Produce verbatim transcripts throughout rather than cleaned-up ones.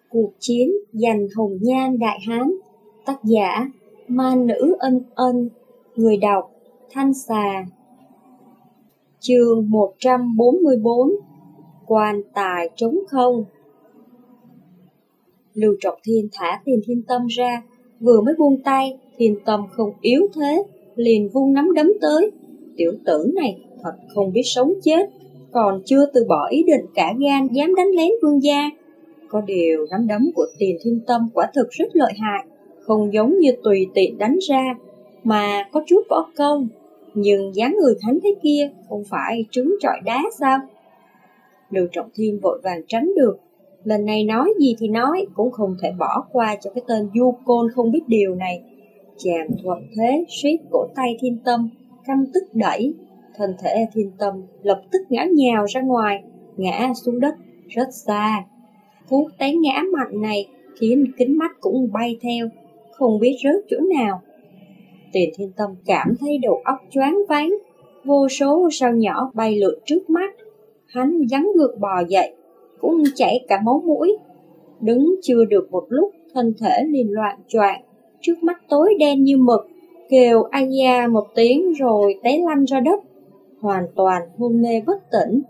Cuộc chiến giành hồng nhan đại hán. Tác giả Ma Nữ Ân Ân. Người đọc Thanh Xà. Chương một trăm bốn mươi bốn. Quan tài trống không. Lưu Trọng Thiên thả Tiền Thiên Tâm ra, vừa mới buông tay, Thiên Tâm không yếu thế, liền vung nắm đấm tới. Tiểu tử này thật không biết sống chết, còn chưa từ bỏ ý định cả gan dám đánh lén vương gia. Có điều nắm đấm của Tiền Thiên Tâm quả thực rất lợi hại, không giống như tùy tiện đánh ra, mà có chút võ công. Nhưng dáng người thánh thế kia không phải trứng trọi đá sao? Lưu Trọng Thiên vội vàng tránh được. Lần này nói gì thì nói, cũng không thể bỏ qua cho cái tên du côn không biết điều này. Chàng thuận thế suýt cổ tay Thiên Tâm, căm tức đẩy. Thân thể Thiên Tâm lập tức ngã nhào ra ngoài, ngã xuống đất rất xa. Cú té ngã mạnh này khiến kính mắt cũng bay theo, không biết rớt chỗ nào. Tiền Thiên Tâm cảm thấy đầu óc choáng váng, vô số sao nhỏ bay lượn trước mắt. Hắn gắng gượng bò dậy, cũng chảy cả máu mũi. Đứng chưa được một lúc, thân thể liền loạng choạng, trước mắt tối đen như mực, kêu ai da một tiếng rồi té lăn ra đất, hoàn toàn hôn mê bất tỉnh.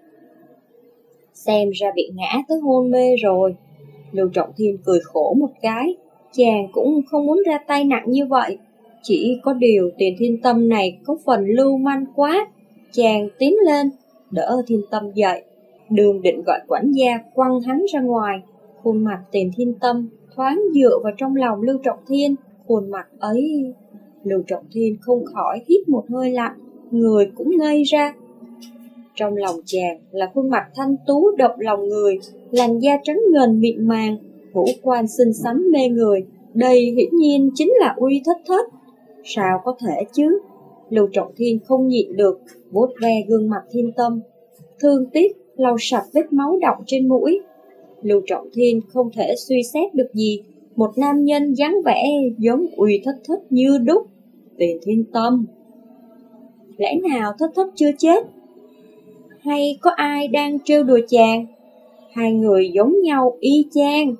Xem ra bị ngã tới hôn mê rồi. Lưu Trọng Thiên cười khổ một cái, chàng cũng không muốn ra tay nặng như vậy. Chỉ có điều Tiền Thiên Tâm này có phần lưu manh quá. Chàng tiến lên, đỡ Thiên Tâm dậy, đường định gọi quản gia quăng hắn ra ngoài. Khuôn mặt Tiền Thiên Tâm thoáng dựa vào trong lòng Lưu Trọng Thiên. Khuôn mặt ấy, Lưu Trọng Thiên không khỏi hít một hơi lạnh, người cũng ngây ra. Trong lòng chàng là khuôn mặt thanh tú động lòng người, làn da trắng ngần mịn màng, ngũ quan xinh xắn mê người. Đây hiển nhiên chính là Uy Thất Thất. Sao có thể chứ? Lưu Trọng Thiên không nhịn được, vuốt ve gương mặt Thiên Tâm, thương tiếc lau sạch vết máu đọng trên mũi. Lưu Trọng Thiên không thể suy xét được gì, một nam nhân dáng vẻ giống Uy Thất Thất như đúc. Tiền Thiên Tâm, lẽ nào Thất Thất chưa chết? Hay có ai đang trêu đùa chàng? Hai người giống nhau y chang.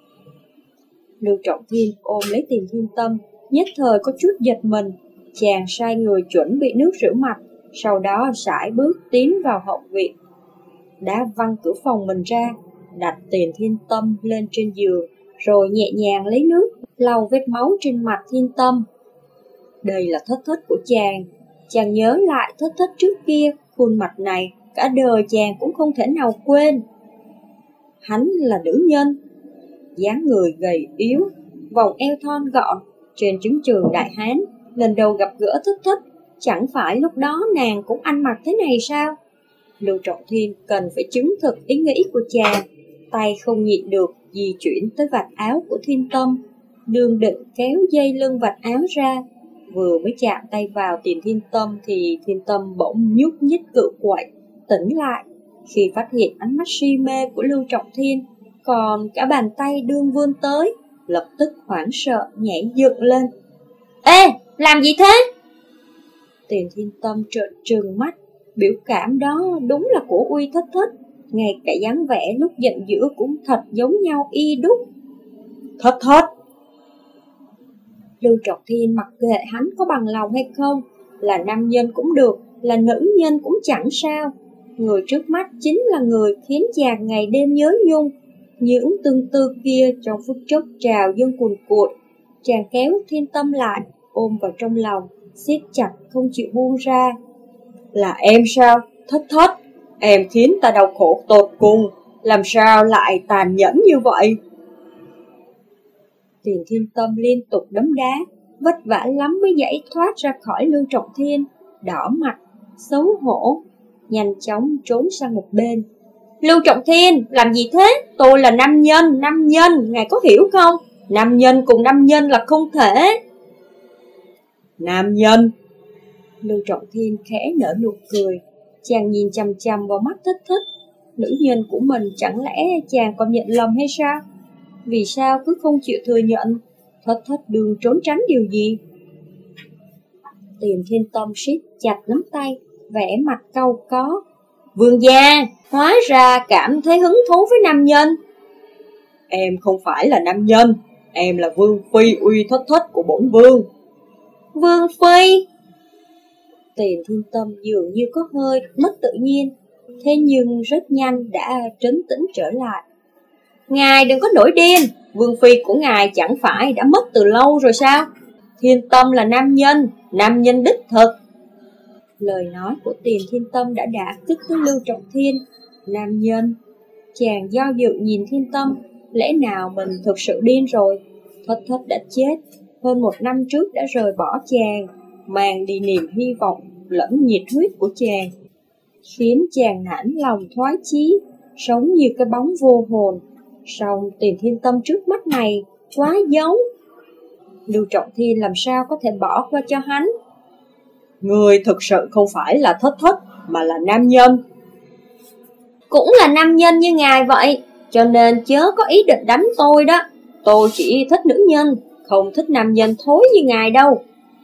Lưu Trọng Thiên ôm lấy Tiền Thiên Tâm, nhất thời có chút giật mình. Chàng sai người chuẩn bị nước rửa mặt, sau đó sải bước tiến vào hậu viện, đá văng cửa phòng mình ra, đặt Tiền Thiên Tâm lên trên giường, rồi nhẹ nhàng lấy nước lau vết máu trên mặt Thiên Tâm. Đây là Thất Thất của chàng. Chàng nhớ lại Thất Thất trước kia, khuôn mặt này cả đời chàng cũng không thể nào quên. Hắn là nữ nhân, dáng người gầy yếu, vòng eo thon gọn, trên chứng trường đại hán. Lần đầu gặp gỡ Thất Thất, chẳng phải lúc đó nàng cũng ăn mặc thế này sao? Lưu Trọng Thiên cần phải chứng thực ý nghĩ của chàng, tay không nhịn được di chuyển tới vạt áo của Thiên Tâm, đường định kéo dây lưng vạt áo ra. Vừa mới chạm tay vào Tiền Thiên Tâm thì Thiên Tâm bỗng nhúc nhích cự quậy, tỉnh lại khi phát hiện ánh mắt si mê của Lưu Trọng Thiên, còn cả bàn tay đương vươn tới, lập tức hoảng sợ nhảy dựng lên. Ê, làm gì thế? Tiền Thiên Tâm trợn trừng mắt, biểu cảm đó đúng là của Uy Thất Thất, ngay cả dáng vẻ lúc giận dữ cũng thật giống nhau y đúc. Thất Thất! Lưu Trọng Thiên mặc kệ hắn có bằng lòng hay không, là nam nhân cũng được, là nữ nhân cũng chẳng sao. Người trước mắt chính là người khiến chàng ngày đêm nhớ nhung. Những tương tư kia trong phút chốc trào dâng cuồn cuộn. Chàng kéo Thiên Tâm lại, ôm vào trong lòng, siết chặt không chịu buông ra. Là em sao, Thất Thất? Em khiến ta đau khổ tột cùng, làm sao lại tàn nhẫn như vậy? Tiền Thiên Tâm liên tục đấm đá, vất vả lắm mới giải thoát ra khỏi Lưu Trọng Thiên, đỏ mặt, xấu hổ, nhanh chóng trốn sang một bên. Lưu Trọng Thiên, làm gì thế? Tôi là nam nhân, nam nhân, ngài có hiểu không? Nam nhân cùng nam nhân là không thể. Nam nhân? Lưu Trọng Thiên khẽ nở nụ cười, chàng nhìn chằm chằm vào mắt Thất Thất. Nữ nhân của mình chẳng lẽ chàng còn nhận lầm hay sao? Vì sao cứ không chịu thừa nhận? Thất Thất đừng trốn tránh điều gì? Tiền Thiên Tâm siết chặt nắm tay, vẻ mặt cau có. Vương gia, hóa ra cảm thấy hứng thú với nam nhân. em không phải là nam nhân, em là vương phi uy thất thất của bổn vương. Vương phi? Tiền Thiên Tâm dường như có hơi mất tự nhiên, thế nhưng rất nhanh đã trấn tĩnh trở lại. Ngài đừng có nổi điên, vương phi của ngài chẳng phải đã mất từ lâu rồi sao? Thiên Tâm là nam nhân, nam nhân đích thực. Lời nói của Tiền Thiên Tâm đã đả kích tới Lưu Trọng Thiên. Nam nhân? Chàng do dự nhìn Thiên Tâm, lẽ nào mình thực sự điên rồi? Thất thất đã chết, hơn một năm trước đã rời bỏ chàng, mang đi niềm hy vọng lẫn nhiệt huyết của chàng, khiến chàng nản lòng thoái chí, sống như cái bóng vô hồn. Song Tiền Thiên Tâm trước mắt này quá giống. Lưu Trọng Thiên làm sao có thể bỏ qua cho hắn? Người thực sự không phải là thất thất, mà là nam nhân. Cũng là nam nhân như ngài vậy, cho nên chớ có ý định đánh tôi đó. Tôi chỉ thích nữ nhân, không thích nam nhân thối như ngài đâu.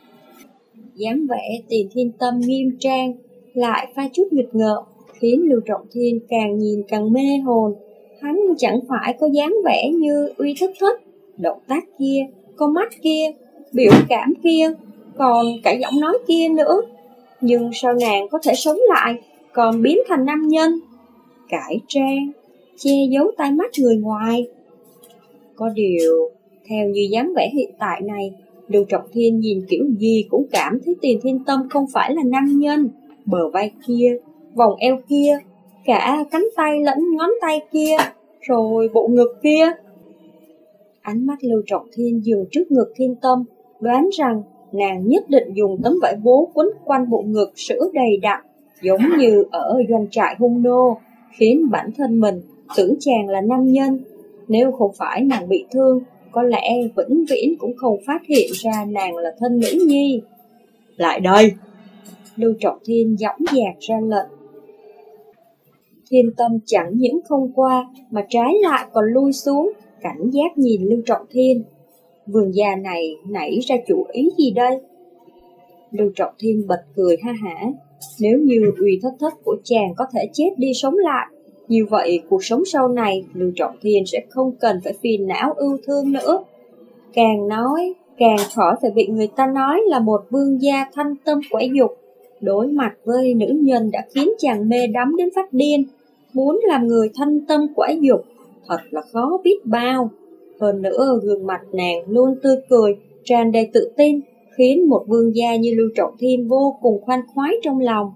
Dáng vẻ Tiền Thiên Tâm nghiêm trang, lại pha chút nghịch ngợm, khiến Lưu Trọng Thiên càng nhìn càng mê hồn. Hắn chẳng phải có dáng vẻ như uy thất thất, động tác kia, con mắt kia, biểu cảm kia, còn cả giọng nói kia nữa. Nhưng sao nàng có thể sống lại, còn biến thành nam nhân? Cải trang, che giấu tai mắt người ngoài. Có điều, theo như dáng vẻ hiện tại này, Lưu Trọng Thiên nhìn kiểu gì cũng cảm thấy Tiền Thiên Tâm không phải là nam nhân. Bờ vai kia, vòng eo kia, cả cánh tay lẫn ngón tay kia, rồi bộ ngực kia. Ánh mắt Lưu Trọng Thiên dừng trước ngực Thiên Tâm, đoán rằng nàng nhất định dùng tấm vải bố quấn quanh bộ ngực sữa đầy đặn, giống như ở doanh trại hung nô, khiến bản thân mình tưởng chàng là nam nhân. Nếu không phải nàng bị thương, có lẽ vĩnh viễn cũng không phát hiện ra nàng là thân nữ nhi. Lại đây! Lưu Trọng Thiên dõng dạc ra lệnh. Thiên Tâm chẳng những không qua, mà trái lại còn lui xuống, cảnh giác nhìn Lưu Trọng Thiên. Vườn già này nảy ra chủ ý gì đây? Lưu Trọng Thiên bật cười ha hả. Nếu như uy thất thất của chàng có thể chết đi sống lại, như vậy cuộc sống sau này Lưu Trọng Thiên sẽ không cần phải phiền não ưu thương nữa. Càng nói, càng khỏi phải bị người ta nói là một vương gia thanh tâm quẻ dục. Đối mặt với nữ nhân đã khiến chàng mê đắm đến phát điên, muốn làm người thanh tâm quẻ dục thật là khó biết bao. Hơn nữa gương mặt nàng luôn tươi cười, tràn đầy tự tin, khiến một vương gia như Lưu Trọng Thiên vô cùng khoan khoái trong lòng.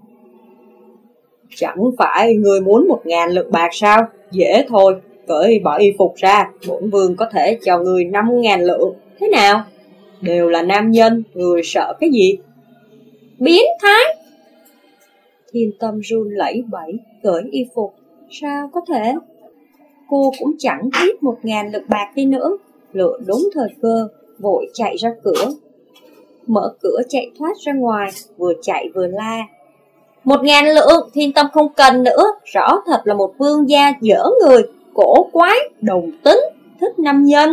Chẳng phải người muốn một ngàn lượng bạc sao? Dễ thôi, cởi bỏ y phục ra, bổn vương có thể cho người năm ngàn lượng. Thế nào? Đều là nam nhân, người sợ cái gì? Biến thái! Thiên Tâm run lẩy bẩy, cởi y phục. Sao có thể? Cô cũng chẳng ít một ngàn lượng bạc đi nữa. Lựa đúng thời cơ, vội chạy ra cửa. Mở cửa chạy thoát ra ngoài, vừa chạy vừa la. Một ngàn lượng, Thiên Tâm không cần nữa. Rõ thật là một vương gia dở người, cổ quái, đồng tính, thích nam nhân.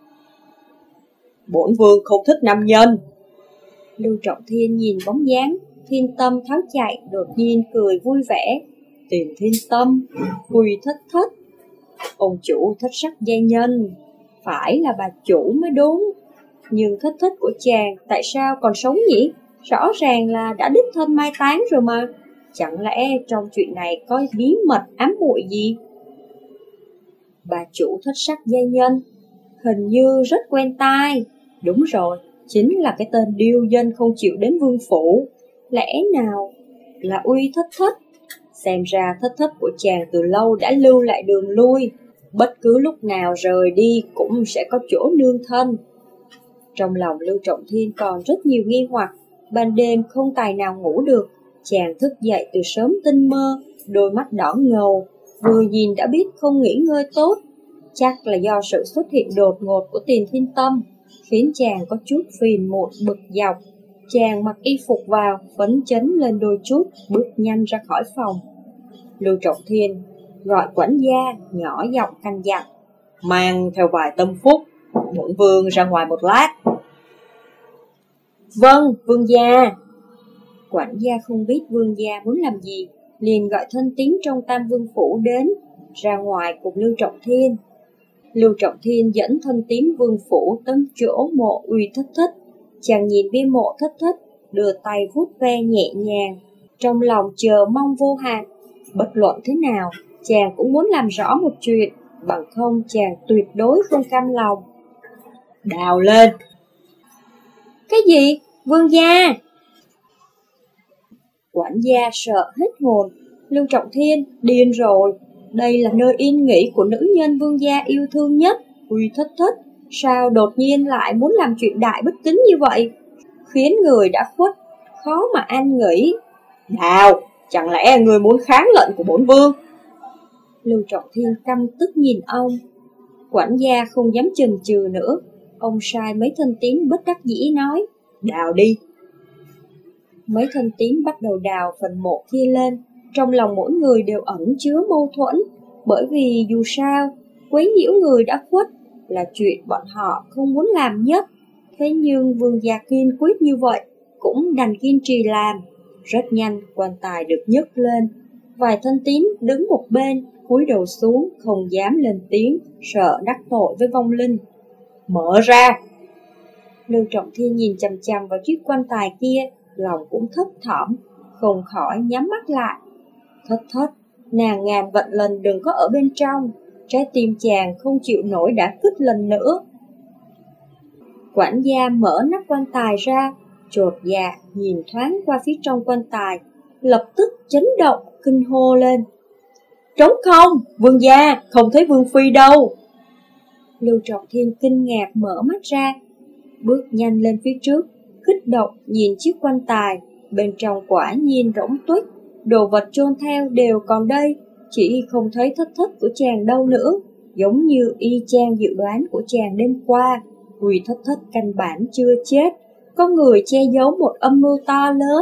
Bổn vương không thích nam nhân. Lưu Trọng Thiên nhìn bóng dáng Thiên Tâm tháo chạy, đột nhiên cười vui vẻ. Tiền Thiên Tâm, uy thất thất, ông chủ thất sắc giai nhân, phải là bà chủ mới đúng. Nhưng thất thất của chàng tại sao còn sống nhỉ? Rõ ràng là đã đích thân mai táng rồi mà. Chẳng lẽ trong chuyện này có bí mật ám muội gì? Bà chủ thất sắc giai nhân, hình như rất quen tai. Đúng rồi, chính là cái tên điêu dân không chịu đến vương phủ. Lẽ nào là uy thất thất? Xem ra thất thất của chàng từ lâu đã lưu lại đường lui, bất cứ lúc nào rời đi cũng sẽ có chỗ nương thân. Trong lòng Lưu Trọng Thiên còn rất nhiều nghi hoặc, ban đêm không tài nào ngủ được. Chàng thức dậy từ sớm tinh mơ, đôi mắt đỏ ngầu, vừa nhìn đã biết không nghỉ ngơi tốt. Chắc là do sự xuất hiện đột ngột của Tiền Thiên Tâm, khiến chàng có chút phiền muộn bực dọc. Chàng mặc y phục vào, phấn chấn lên đôi chút, bước nhanh ra khỏi phòng. Lưu Trọng Thiên gọi quản gia, nhỏ giọng căn dặn. Mang theo vài tâm phúc, bổn vương ra ngoài một lát. Vâng, vương gia. Quản gia không biết vương gia muốn làm gì, liền gọi thân tín trong Tam Vương Phủ đến, ra ngoài cùng Lưu Trọng Thiên. Lưu Trọng Thiên dẫn thân tín vương phủ tới chỗ mộ Uy Thất Thất. Chàng nhìn bia mộ Thất Thất, đưa tay vuốt ve nhẹ nhàng, trong lòng chờ mong vô hạn. Bất luận thế nào, chàng cũng muốn làm rõ một chuyện, bằng không chàng tuyệt đối không cam lòng. Đào lên! Cái gì? Vương gia! Quản gia sợ hết hồn. Lưu Trọng Thiên điên rồi. Đây là nơi yên nghỉ của nữ nhân vương gia yêu thương nhất, Uy Thất Thất. Sao đột nhiên lại muốn làm chuyện đại bất kính như vậy, khiến người đã khuất khó mà an nghỉ. Đào! Chẳng lẽ người muốn kháng lệnh của bổn vương? Lưu Trọng Thiên căm tức nhìn ông. Quản gia không dám chần chừ nữa. Ông sai mấy thân tín bất đắc dĩ nói: Đào đi! Mấy thân tín bắt đầu đào phần mộ kia lên. Trong lòng mỗi người đều ẩn chứa mâu thuẫn, bởi vì dù sao, quấy nhiễu người đã khuất là chuyện bọn họ không muốn làm nhất. Thế nhưng vương gia kiên quyết như vậy, cũng đành kiên trì làm. Rất nhanh quan tài được nhấc lên. Vài thân tín đứng một bên, cúi đầu xuống, không dám lên tiếng, sợ đắc tội với vong linh. Mở ra! Lưu Trọng Thiên nhìn chằm chằm vào chiếc quan tài kia, lòng cũng thấp thỏm, không khỏi nhắm mắt lại. Thất Thất, nàng ngàn vạn lần đừng có ở bên trong, trái tim chàng không chịu nổi đã kích lần nữa. Quản gia mở nắp quan tài ra, chột dạ nhìn thoáng qua phía trong quan tài, lập tức chấn động, kinh hô lên. Trống không, vương gia, không thấy vương phi đâu. Lưu Trọng Thiên kinh ngạc mở mắt ra, bước nhanh lên phía trước, kích động nhìn chiếc quan tài, bên trong quả nhiên rỗng tuếch, đồ vật chôn theo đều còn đây, chỉ không thấy Thất Thất của chàng đâu nữa, giống như y chang dự đoán của chàng đêm qua. Uy Thất Thất căn bản chưa chết, có người che giấu một âm mưu to lớn.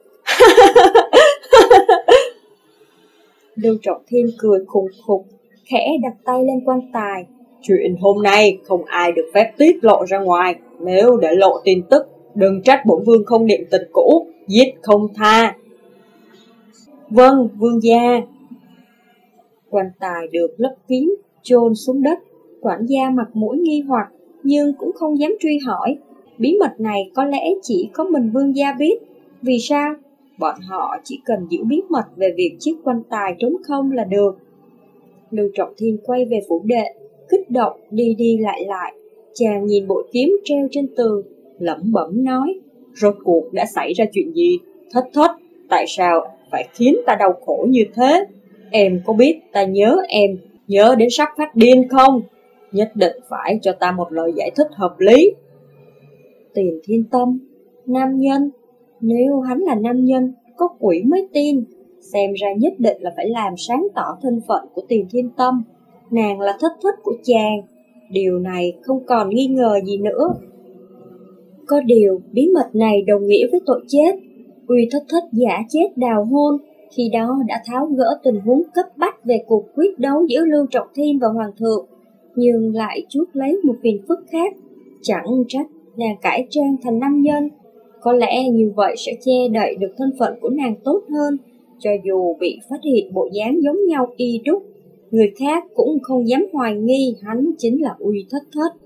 Lưu Trọng Thiên cười khùng khục, khẽ đặt tay lên quan tài. Chuyện hôm nay không ai được phép tiết lộ ra ngoài, nếu để lộ tin tức, đừng trách bổn vương không niệm tình cũ, giết không tha. Vâng, vương gia. Quan tài được lấp kín, chôn xuống đất. Quản gia mặt mũi nghi hoặc, nhưng cũng không dám truy hỏi. Bí mật này có lẽ chỉ có mình vương gia biết. Vì sao? Bọn họ chỉ cần giữ bí mật về việc chiếc quan tài trống không là được. Lưu Trọng Thiên quay về phủ đệ, kích động đi đi lại lại. Chàng nhìn bội kiếm treo trên tường, lẩm bẩm nói: Rốt cuộc đã xảy ra chuyện gì? Thất Thất, tại sao phải khiến ta đau khổ như thế? Em có biết ta nhớ em, nhớ đến sắp phát điên không? Nhất định phải cho ta một lời giải thích hợp lý. Tiền Thiên Tâm, nam nhân. Nếu hắn là nam nhân, có quỷ mới tin. Xem ra nhất định là phải làm sáng tỏ thân phận của Tiền Thiên Tâm. Nàng là Thất Thất của chàng. Điều này không còn nghi ngờ gì nữa. Có điều, bí mật này đồng nghĩa với tội chết. Uy Thất Thất giả chết đào hôn, khi đó đã tháo gỡ tình huống cấp bách về cuộc quyết đấu giữa Lưu Trọng Thiên và Hoàng thượng, nhưng lại chuốc lấy một phiền phức khác. Chẳng trách nàng cải trang thành nam nhân. Có lẽ như vậy sẽ che đậy được thân phận của nàng tốt hơn. Cho dù bị phát hiện bộ dáng giống nhau y đúc, người khác cũng không dám hoài nghi hắn chính là Uy Thất Thất.